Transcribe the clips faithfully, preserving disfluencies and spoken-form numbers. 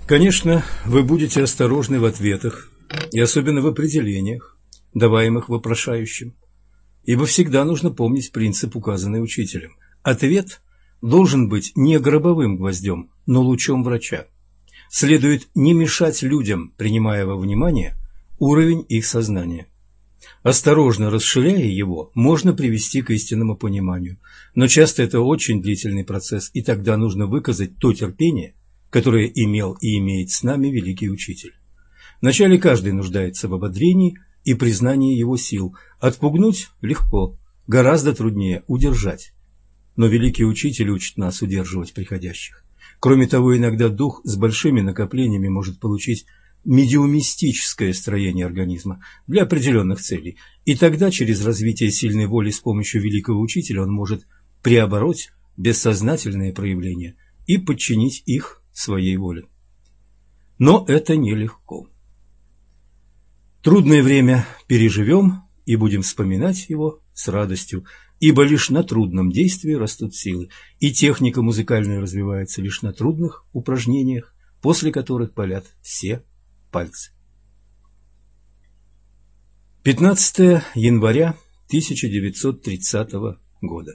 Конечно, вы будете осторожны в ответах, и особенно в определениях, даваемых вопрошающим, ибо всегда нужно помнить принцип, указанный учителем. Ответ должен быть не гробовым гвоздем, но лучом врача. Следует не мешать людям, принимая во внимание уровень их сознания. Осторожно расширяя его, можно привести к истинному пониманию, но часто это очень длительный процесс, и тогда нужно выказать то терпение, которое имел и имеет с нами великий учитель. Вначале каждый нуждается в ободрении и признании его сил. Отпугнуть легко, гораздо труднее удержать. Но великий учитель учит нас удерживать приходящих. Кроме того, иногда дух с большими накоплениями может получить медиумистическое строение организма для определенных целей, и тогда через развитие сильной воли с помощью великого учителя он может преобороть бессознательные проявления и подчинить их своей воле. Но это нелегко. Трудное время переживем и будем вспоминать его с радостью, ибо лишь на трудном действии растут силы, и техника музыкальная развивается лишь на трудных упражнениях, после которых палят все пальцы. пятнадцатое января тысяча девятьсот тридцатого года.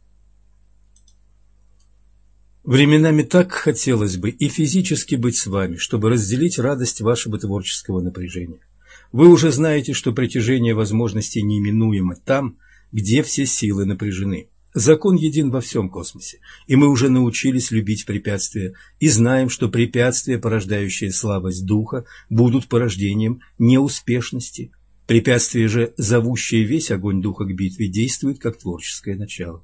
Временами так хотелось бы и физически быть с вами, чтобы разделить радость вашего творческого напряжения. Вы уже знаете, что притяжение возможностей неименуемо там, где все силы напряжены. Закон един во всем космосе, и мы уже научились любить препятствия, и знаем, что препятствия, порождающие слабость духа, будут порождением неуспешности. Препятствия же, зовущие весь огонь духа к битве, действуют как творческое начало.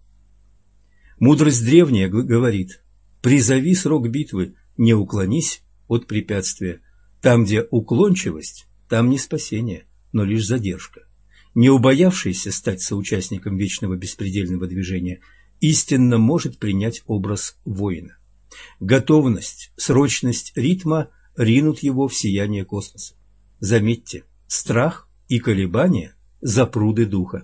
Мудрость древняя говорит: «Призови срок битвы, не уклонись от препятствия. Там, где уклончивость, там не спасение, но лишь задержка». Не убоявшийся стать соучастником вечного беспредельного движения истинно может принять образ воина. Готовность, срочность ритма ринут его в сияние космоса. Заметьте, страх и колебания – запруды духа.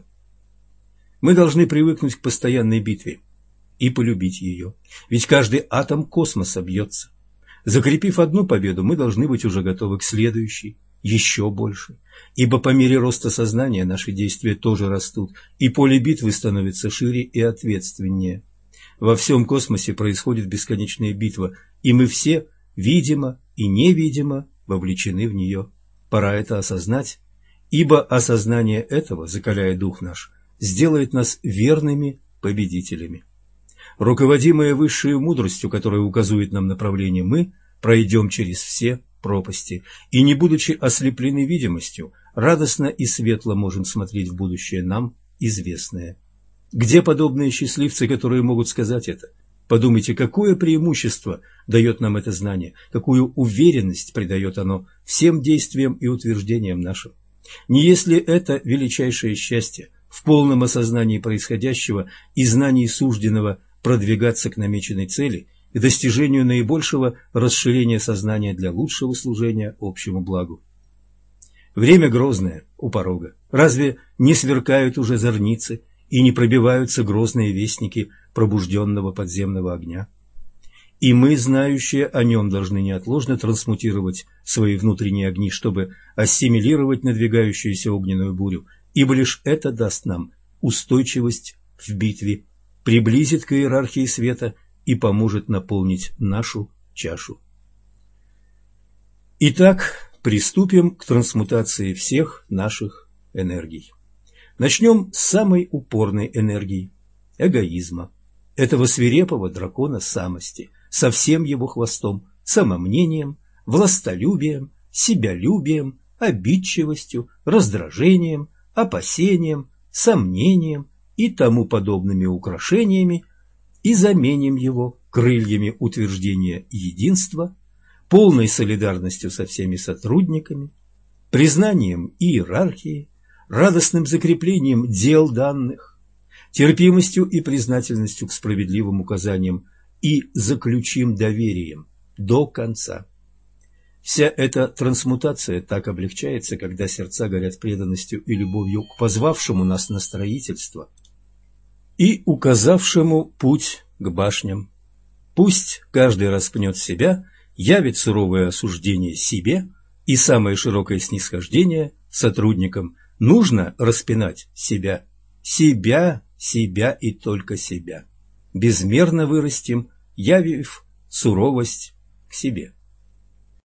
Мы должны привыкнуть к постоянной битве и полюбить ее, ведь каждый атом космоса бьется. Закрепив одну победу, мы должны быть уже готовы к следующей, еще больше, ибо по мере роста сознания наши действия тоже растут, и поле битвы становится шире и ответственнее. Во всем космосе происходит бесконечная битва, и мы все, видимо и невидимо, вовлечены в нее. Пора это осознать, ибо осознание этого, закаляя дух наш, сделает нас верными победителями. Руководимые высшей мудростью, которая указывает нам направление, мы пройдем через все пропасти, и, не будучи ослеплены видимостью, радостно и светло можем смотреть в будущее нам известное. Где подобные счастливцы, которые могут сказать это? Подумайте, какое преимущество дает нам это знание, какую уверенность придает оно всем действиям и утверждениям нашим. Не если это величайшее счастье, в полном осознании происходящего и знании сужденного продвигаться к намеченной цели, к достижению наибольшего расширения сознания для лучшего служения общему благу. Время грозное у порога. Разве не сверкают уже зорницы и не пробиваются грозные вестники пробужденного подземного огня? И мы, знающие о нем, должны неотложно трансмутировать свои внутренние огни, чтобы ассимилировать надвигающуюся огненную бурю, ибо лишь это даст нам устойчивость в битве, приблизит к иерархии света и поможет наполнить нашу чашу. Итак, приступим к трансмутации всех наших энергий. Начнем с самой упорной энергии – эгоизма, этого свирепого дракона самости, со всем его хвостом, самомнением, властолюбием, себялюбием, обидчивостью, раздражением, опасением, сомнением и тому подобными украшениями, и заменим его крыльями утверждения единства, полной солидарностью со всеми сотрудниками, признанием иерархии, радостным закреплением дел данных, терпимостью и признательностью к справедливым указаниям и заключим доверием до конца. Вся эта трансмутация так облегчается, когда сердца горят преданностью и любовью к позвавшему нас на строительство и указавшему путь к башням. Пусть каждый распнет себя явит суровое осуждение себе и самое широкое снисхождение сотрудникам. Нужно распинать себя, себя, себя и только себя. Безмерно вырастим, явив суровость к себе.